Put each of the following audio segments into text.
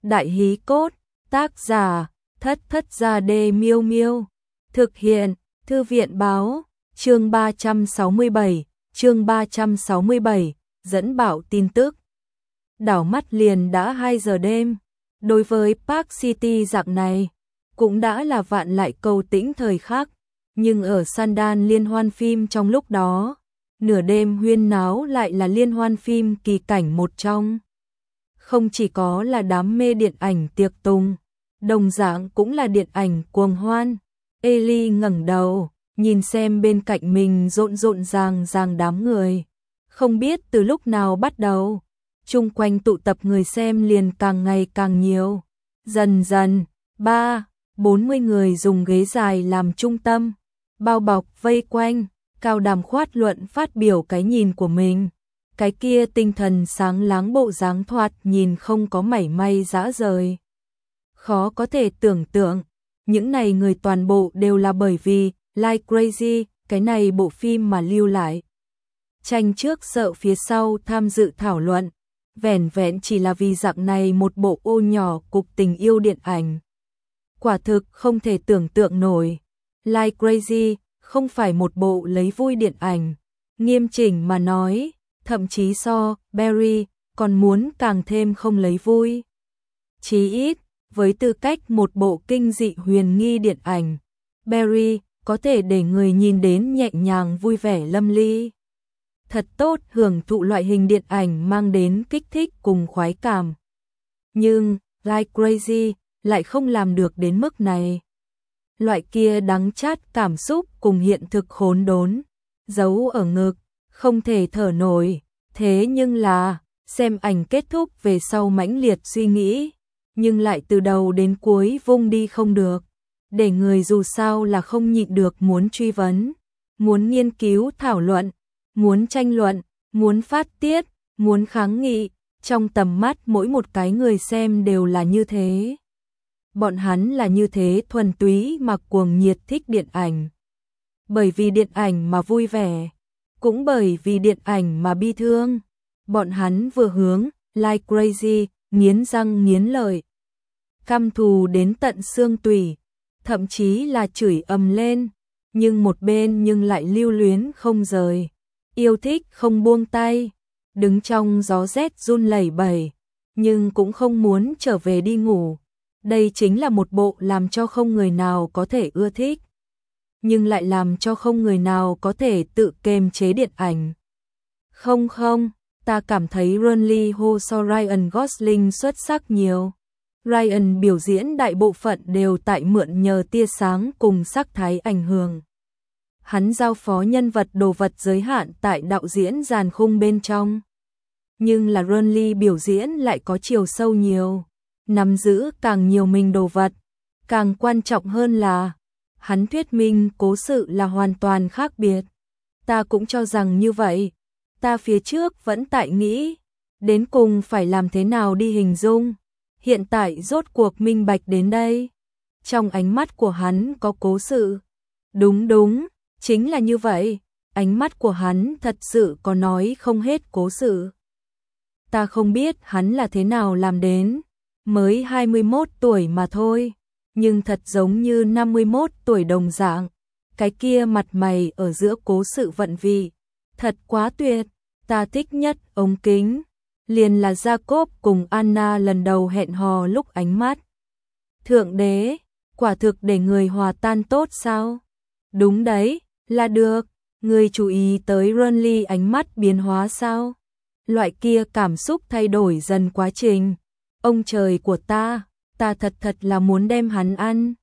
Đại hí cốt, tác giả, Thất Thất Gia Đê Miêu Miêu. Thực hiện, Thư viện báo, chương 367, dẫn bảo tin tức. Đảo mắt liền đã 2 giờ đêm. Đối với Park City dạng này, cũng đã là vạn lại cầu tĩnh thời khắc. Nhưng ở Sandan liên hoan phim trong lúc đó, nửa đêm huyên náo lại là liên hoan phim kỳ cảnh một trong. Không chỉ có là đám mê điện ảnh tiệc tùng, đồng dạng cũng là điện ảnh cuồng hoan. Ellie ngẩng đầu, nhìn xem bên cạnh mình rộn ràng đám người. Không biết từ lúc nào bắt đầu, chung quanh tụ tập người xem liền càng ngày càng nhiều. Dần dần, 30-40 người dùng ghế dài làm trung tâm, bao bọc vây quanh, cao đàm khoát luận phát biểu cái nhìn của mình. Cái kia tinh thần sáng láng bộ dáng thoạt nhìn không có mảy may dã rời. Khó có thể tưởng tượng, những này người toàn bộ đều là bởi vì Like Crazy, cái này bộ phim mà lưu lại. Tranh trước sợ phía sau tham dự thảo luận, vẻn vẹn chỉ là vì dạng này một bộ ô nhỏ cục tình yêu điện ảnh. Quả thực không thể tưởng tượng nổi. Like Crazy không phải một bộ lấy vui điện ảnh, nghiêm chỉnh mà nói, thậm chí so Barry còn muốn càng thêm không lấy vui. Chí ít, với tư cách một bộ kinh dị huyền nghi điện ảnh, Barry có thể để người nhìn đến nhẹ nhàng vui vẻ lâm ly. Thật tốt hưởng thụ loại hình điện ảnh mang đến kích thích cùng khoái cảm. Nhưng, Like Crazy lại không làm được đến mức này. Loại kia đắng chát cảm xúc cùng hiện thực khốn đốn, giấu ở ngực, không thể thở nổi. Thế nhưng là, xem ảnh kết thúc về sau mãnh liệt suy nghĩ, nhưng lại từ đầu đến cuối vung đi không được. Để người dù sao là không nhịn được muốn truy vấn, muốn nghiên cứu thảo luận, muốn tranh luận, muốn phát tiết, muốn kháng nghị. Trong tầm mắt mỗi một cái người xem đều là như thế. Bọn hắn là như thế thuần túy mà cuồng nhiệt thích điện ảnh. Bởi vì điện ảnh mà vui vẻ, cũng bởi vì điện ảnh mà bi thương. Bọn hắn vừa hướng Like Crazy, nghiến răng nghiến lợi, căm thù đến tận xương tủy, thậm chí là chửi ầm lên, nhưng một bên nhưng lại lưu luyến không rời, yêu thích không buông tay, đứng trong gió rét run lẩy bẩy, nhưng cũng không muốn trở về đi ngủ. Đây chính là một bộ làm cho không người nào có thể ưa thích, nhưng lại làm cho không người nào có thể tự kiềm chế điện ảnh. Không, ta cảm thấy Ron Lee Ho so Ryan Gosling xuất sắc nhiều. Ryan biểu diễn đại bộ phận đều tại mượn nhờ tia sáng cùng sắc thái ảnh hưởng. Hắn giao phó nhân vật đồ vật giới hạn tại đạo diễn dàn khung bên trong. Nhưng là Ron Lee biểu diễn lại có chiều sâu nhiều, nắm giữ càng nhiều mình đồ vật. Càng quan trọng hơn là, hắn thuyết minh cố sự là hoàn toàn khác biệt. Ta cũng cho rằng như vậy. Ta phía trước vẫn tại nghĩ, đến cùng phải làm thế nào đi hình dung. Hiện tại rốt cuộc minh bạch đến đây. Trong ánh mắt của hắn có cố sự. Đúng, chính là như vậy. Ánh mắt của hắn thật sự có nói không hết cố sự. Ta không biết hắn là thế nào làm đến. Mới 21 tuổi mà thôi. Nhưng thật giống như 51 tuổi đồng dạng. Cái kia mặt mày ở giữa cố sự vận vị. Thật quá tuyệt. Ta thích nhất ống kính. Liền là Jacob cùng Anna lần đầu hẹn hò lúc ánh mắt. Thượng đế, quả thực để người hòa tan tốt sao? Đúng đấy, là được. Người chú ý tới Ron Lee ánh mắt biến hóa sao? Loại kia cảm xúc thay đổi dần quá trình. Ông trời của ta thật là muốn đem hắn ăn.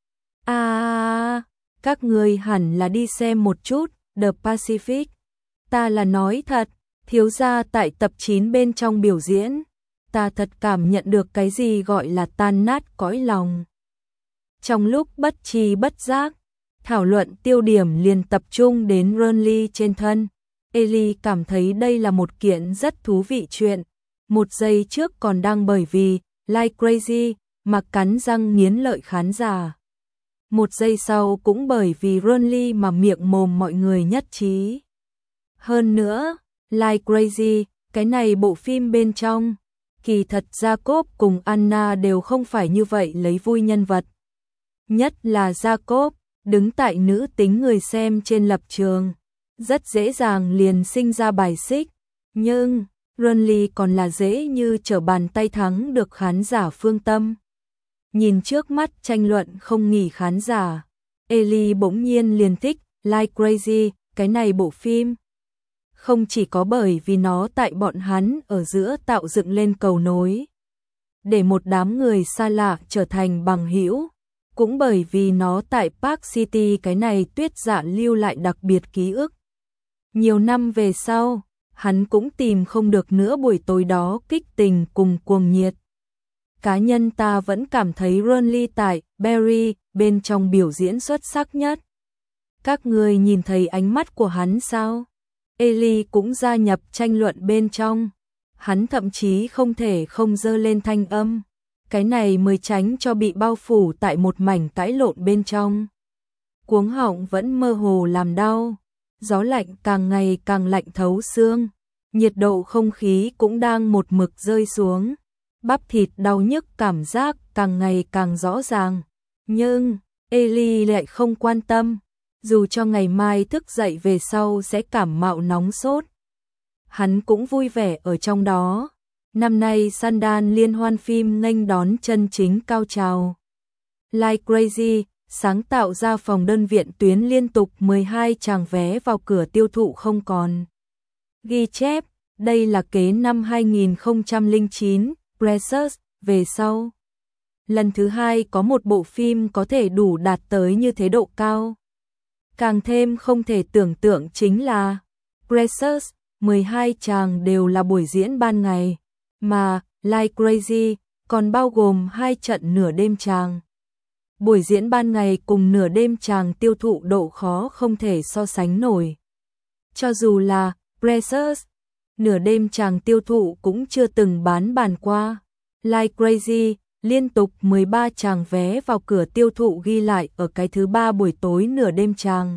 Các người hẳn là đi xem một chút The Pacific. Ta là nói thật, thiếu gia tại tập 9 bên trong biểu diễn, ta thật cảm nhận được cái gì gọi là tan nát cõi lòng. Trong lúc bất tri bất giác, thảo luận tiêu điểm liền tập trung đến Ron Lee trên thân. Ellie cảm thấy đây là một kiện rất thú vị chuyện. Một giây trước còn đang bởi vì Like Crazy mà cắn răng nghiến lợi khán giả. Một giây sau cũng bởi vì Ron Lee mà miệng mồm mọi người nhất trí. Hơn nữa, Like Crazy, cái này bộ phim bên trong, Kỳ thật Jacob cùng Anna đều không phải như vậy lấy vui nhân vật. Nhất là Jacob, đứng tại nữ tính người xem trên lập trường, rất dễ dàng liền sinh ra bài xích. Nhưng, Renly còn là dễ như trở bàn tay thắng được khán giả phương Tâm. Nhìn trước mắt tranh luận không nghỉ khán giả, Ellie bỗng nhiên liền thích Like Crazy, cái này bộ phim. Không chỉ có bởi vì nó tại bọn hắn ở giữa tạo dựng lên cầu nối, để một đám người xa lạ trở thành bằng hữu, cũng bởi vì nó tại Park City cái này tuyết dạ lưu lại đặc biệt ký ức. Nhiều năm về sau, hắn cũng tìm không được nữa buổi tối đó kích tình cùng cuồng nhiệt. Cá nhân ta vẫn cảm thấy Renly tại Barry bên trong biểu diễn xuất sắc nhất. Các người nhìn thấy ánh mắt của hắn sao? Ellie cũng gia nhập tranh luận bên trong. Hắn thậm chí không thể không giơ lên thanh âm. Cái này mới tránh cho bị bao phủ tại một mảnh cãi lộn bên trong. Cuống họng vẫn mơ hồ làm đau. Gió lạnh càng ngày càng lạnh thấu xương. Nhiệt độ không khí cũng đang một mực rơi xuống. Bắp thịt đau nhức cảm giác càng ngày càng rõ ràng. Nhưng, Ellie lại không quan tâm. Dù cho ngày mai thức dậy về sau sẽ cảm mạo nóng sốt. Hắn cũng vui vẻ ở trong đó. Năm nay Sundance liên hoan phim nghênh đón chân chính cao trào. Like Crazy, sáng tạo ra phòng đơn viện tuyến liên tục 12 tràng vé vào cửa tiêu thụ không còn. Ghi chép, đây là kế năm 2009, Precious, về sau. Lần thứ hai có một bộ phim có thể đủ đạt tới như thế độ cao. Càng thêm không thể tưởng tượng chính là Precious, 12 tràng đều là buổi diễn ban ngày, mà Like Crazy còn bao gồm 2 trận nửa đêm tràng. Buổi diễn ban ngày cùng nửa đêm tràng tiêu thụ độ khó không thể so sánh nổi. Cho dù là Precious, nửa đêm tràng tiêu thụ cũng chưa từng bán bàn qua. Like Crazy, liên tục 13 tràng vé vào cửa tiêu thụ ghi lại ở cái thứ 3 buổi tối nửa đêm tràng.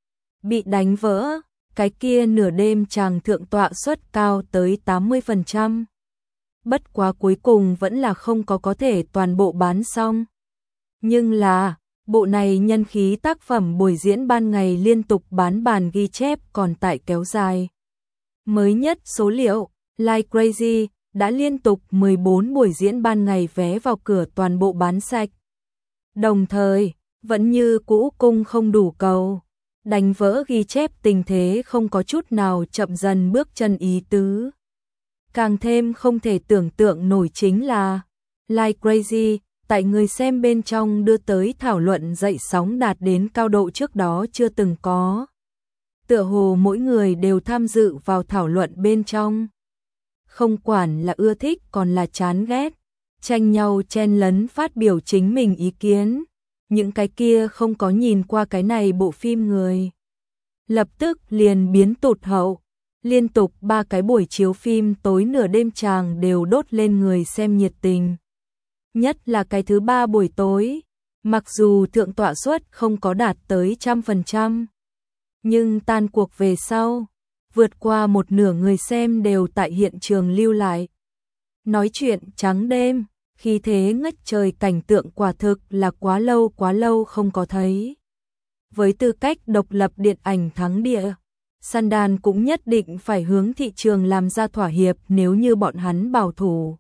Bị đánh vỡ, cái kia nửa đêm tràng thượng tọa suất cao tới 80%. Bất quá cuối cùng vẫn là không có thể toàn bộ bán xong. Nhưng là, bộ này nhân khí tác phẩm buổi diễn ban ngày liên tục bán bàn ghi chép còn tại kéo dài. Mới nhất số liệu, Like Crazy đã liên tục 14 buổi diễn ban ngày vé vào cửa toàn bộ bán sạch. Đồng thời, vẫn như cũ cung không đủ cầu. Đánh vỡ ghi chép tình thế không có chút nào chậm dần bước chân ý tứ. Càng thêm không thể tưởng tượng nổi chính là Like Crazy, tại người xem bên trong đưa tới thảo luận dậy sóng đạt đến cao độ trước đó chưa từng có. Tựa hồ mỗi người đều tham dự vào thảo luận bên trong. Không quản là ưa thích còn là chán ghét, tranh nhau chen lấn phát biểu chính mình ý kiến. Những cái kia không có nhìn qua cái này bộ phim người, lập tức liền biến tụt hậu. Liên tục 3 cái buổi chiếu phim tối nửa đêm tràng đều đốt lên người xem nhiệt tình. Nhất là cái thứ 3 buổi tối, mặc dù thượng tọa suất không có đạt tới 100%, nhưng tan cuộc về sau, vượt qua một nửa người xem đều tại hiện trường lưu lại. Nói chuyện trắng đêm, khí thế ngất trời cảnh tượng quả thực là quá lâu không có thấy. Với tư cách độc lập điện ảnh thắng địa, Sundance cũng nhất định phải hướng thị trường làm ra thỏa hiệp nếu như bọn hắn bảo thủ.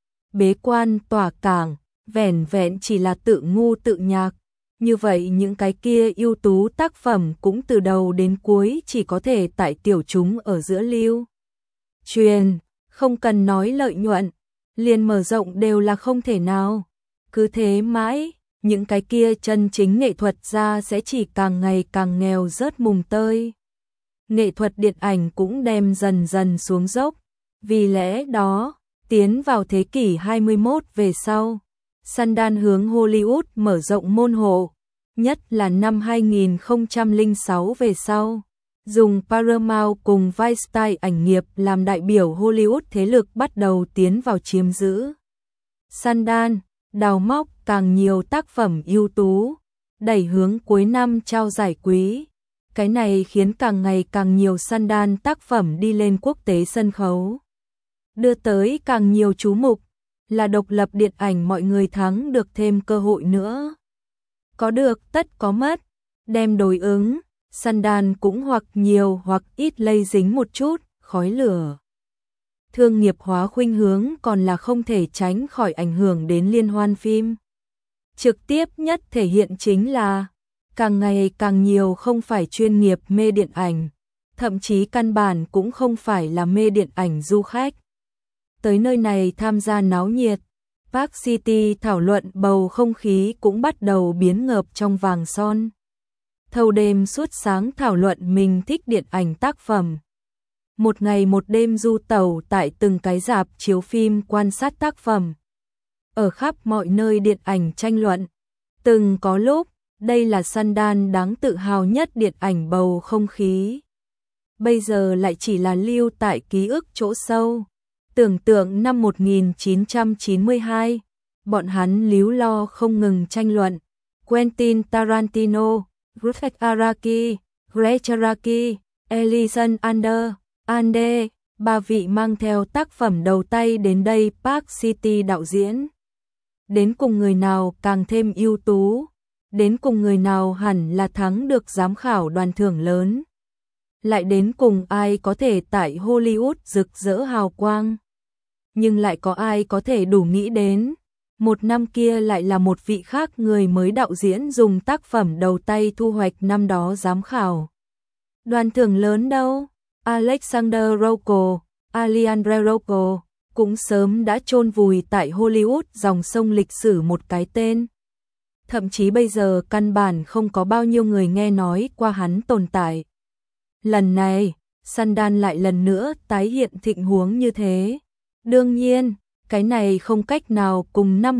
Bế quan tỏa cảng, vẻn vẹn chỉ là tự ngu tự nhạc. Như vậy những cái kia ưu tú tác phẩm cũng từ đầu đến cuối chỉ có thể tại tiểu chúng ở giữa lưu truyền, không cần nói lợi nhuận, liền mở rộng đều là không thể nào. Cứ thế mãi, những cái kia chân chính nghệ thuật gia sẽ chỉ càng ngày càng nghèo rớt mùng tơi. Nghệ thuật điện ảnh cũng đem dần dần xuống dốc. Vì lẽ đó, tiến vào thế kỷ 21 về sau, Sundance hướng Hollywood mở rộng môn hộ, nhất là năm 2006 về sau. Dùng Paramount cùng Vice ảnh nghiệp làm đại biểu Hollywood, thế lực bắt đầu tiến vào chiếm giữ Sundance, đào móc càng nhiều tác phẩm ưu tú, đẩy hướng cuối năm trao giải quý. Cái này khiến càng ngày càng nhiều Sundance tác phẩm đi lên quốc tế sân khấu. đưa tới càng nhiều chú mục, là độc lập điện ảnh mọi người thắng được thêm cơ hội nữa. Có được tất có mất, đem đối ứng, Sundance cũng hoặc nhiều hoặc ít lây dính một chút, khói lửa. Thương nghiệp hóa khuynh hướng còn là không thể tránh khỏi ảnh hưởng đến liên hoan phim. Trực tiếp nhất thể hiện chính là, càng ngày càng nhiều không phải chuyên nghiệp mê điện ảnh, thậm chí căn bản cũng không phải là mê điện ảnh du khách. Tới nơi này tham gia náo nhiệt, Park City thảo luận bầu không khí cũng bắt đầu biến ngợp trong vàng son. Thâu đêm suốt sáng thảo luận mình thích điện ảnh tác phẩm. Một ngày một đêm du tàu tại từng cái rạp chiếu phim quan sát tác phẩm. Ở khắp mọi nơi điện ảnh tranh luận. Từng có lúc, đây là Sundance đáng tự hào nhất điện ảnh bầu không khí. Bây giờ lại chỉ là lưu tại ký ức chỗ sâu. Tưởng tượng năm 1992, bọn hắn líu lo không ngừng tranh luận. Quentin Tarantino, Rutger Araki, Greg Araki, Ellison Ande, ba vị mang theo tác phẩm đầu tay đến đây Park City đạo diễn. Đến cùng người nào càng thêm ưu tú, đến cùng người nào hẳn là thắng được giám khảo đoàn thưởng lớn. Lại đến cùng ai có thể tại Hollywood rực rỡ hào quang. Nhưng lại có ai có thể đủ nghĩ đến, một năm kia lại là một vị khác người mới đạo diễn dùng tác phẩm đầu tay thu hoạch năm đó giám khảo. Đoàn thưởng lớn đâu? Alexander Rocco, Alejandro Rocco, cũng sớm đã chôn vùi tại Hollywood dòng sông lịch sử một cái tên. Thậm chí bây giờ căn bản không có bao nhiêu người nghe nói qua hắn tồn tại. Lần này, Sundance lại lần nữa tái hiện thịnh huống như thế. Đương nhiên, cái này không cách nào cùng năm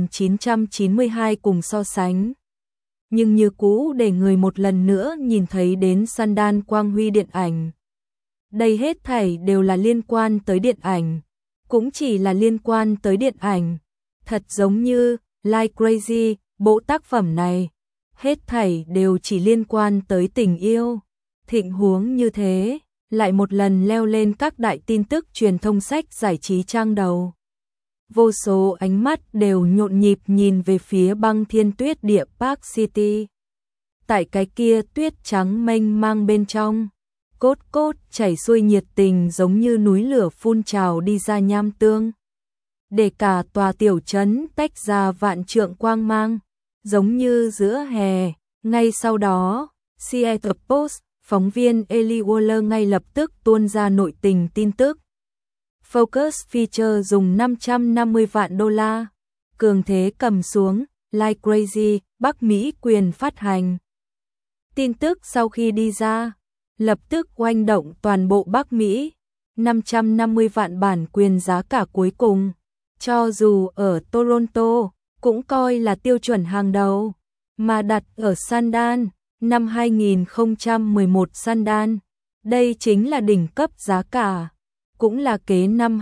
1992 cùng so sánh. Nhưng như cũ để người một lần nữa nhìn thấy đến Sundance quang huy điện ảnh. Đây hết thảy đều là liên quan tới điện ảnh, cũng chỉ là liên quan tới điện ảnh. Thật giống như Like Crazy, bộ tác phẩm này, hết thảy đều chỉ liên quan tới tình yêu. Thịnh huống như thế, lại một lần leo lên các đại tin tức truyền thông sách giải trí trang đầu. Vô số ánh mắt đều nhộn nhịp nhìn về phía băng thiên tuyết địa Park City. Tại cái kia tuyết trắng mênh mang bên trong, cốt cốt chảy xuôi nhiệt tình giống như núi lửa phun trào đi ra nham tương. Để cả tòa tiểu trấn tách ra vạn trượng quang mang, giống như giữa hè. Ngay sau đó, Seattle Post, phóng viên Ellie Waller ngay lập tức tuôn ra nội tình tin tức. Focus Feature dùng 550 vạn đô la, cường thế cầm xuống, Like Crazy, Bắc Mỹ quyền phát hành. Tin tức sau khi đi ra, lập tức oanh động toàn bộ Bắc Mỹ, 550 vạn bản quyền giá cả cuối cùng, cho dù ở Toronto, cũng coi là tiêu chuẩn hàng đầu, mà đặt ở Sundance, năm 2011 Sundance, đây chính là đỉnh cấp giá cả, cũng là kế năm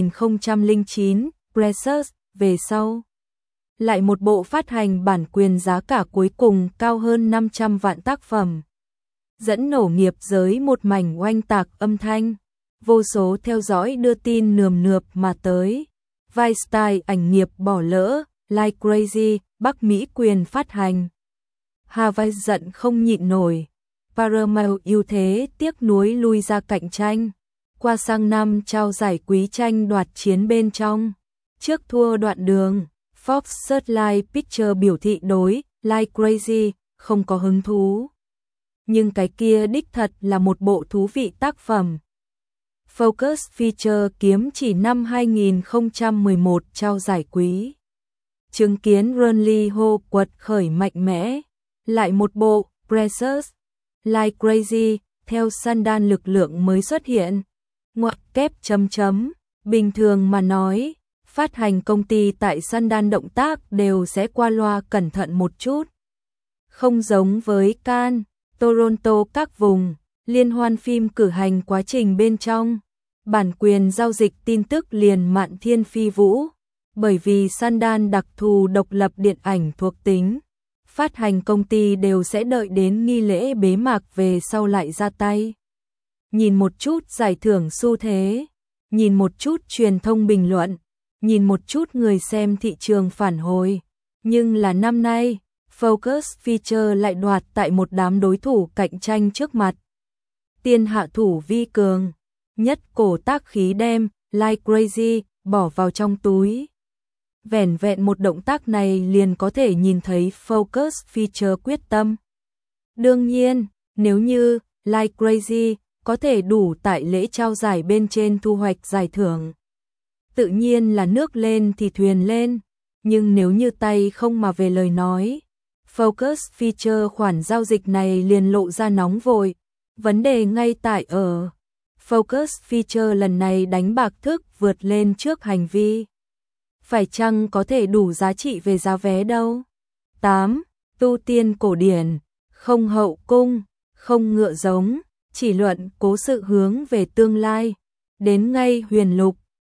2009 Precious về sau. Lại một bộ phát hành bản quyền giá cả cuối cùng cao hơn 500 vạn tác phẩm. Dẫn nổ nghiệp giới một mảnh oanh tạc âm thanh, vô số theo dõi đưa tin nườm nượp mà tới. Vice ảnh nghiệp bỏ lỡ, Like Crazy, Bắc Mỹ quyền phát hành. Hawaii giận không nhịn nổi, Paramount ưu thế tiếc nuối lui ra cạnh tranh. Qua sang năm trao giải quý tranh đoạt chiến bên trong, trước thua đoạn đường, Fox Searchlight Pictures biểu thị đối Like Crazy không có hứng thú. Nhưng cái kia đích thật là một bộ thú vị tác phẩm. Focus Feature kiếm chỉ năm 2011 trao giải quý. Chứng kiến Runley Ho quật khởi mạnh mẽ, lại một bộ Precious, Like Crazy, theo Sundance lực lượng mới xuất hiện. Ngoặc kép chấm chấm, bình thường mà nói, phát hành công ty tại Sundance động tác đều sẽ qua loa cẩn thận một chút. Không giống với Cannes, Toronto các vùng, liên hoan phim cử hành quá trình bên trong, bản quyền giao dịch tin tức liền mạn thiên phi vũ, bởi vì Sundance đặc thù độc lập điện ảnh thuộc tính. Phát hành công ty đều sẽ đợi đến nghi lễ bế mạc về sau lại ra tay. Nhìn một chút giải thưởng xu thế, nhìn một chút truyền thông bình luận, nhìn một chút người xem thị trường phản hồi. Nhưng là năm nay, Focus Feature lại đoạt tại một đám đối thủ cạnh tranh trước mặt. Tiên hạ thủ vi cường, nhất cổ tác khí đem Like Crazy bỏ vào trong túi. Vẻn vẹn một động tác này liền có thể nhìn thấy Focus Feature quyết tâm. Đương nhiên, nếu như Like Crazy có thể đủ tại lễ trao giải bên trên thu hoạch giải thưởng, tự nhiên là nước lên thì thuyền lên, nhưng nếu như tay không mà về lời nói, Focus Feature khoản giao dịch này liền lộ ra nóng vội. Vấn đề ngay tại ở Focus Feature lần này đánh bạc thức vượt lên trước hành vi. Phải chăng có thể đủ giá trị về giá vé đâu? 8. Tu tiên cổ điển, không hậu cung, không ngựa giống, chỉ luận cố sự hướng về tương lai. Đến ngay huyền lục,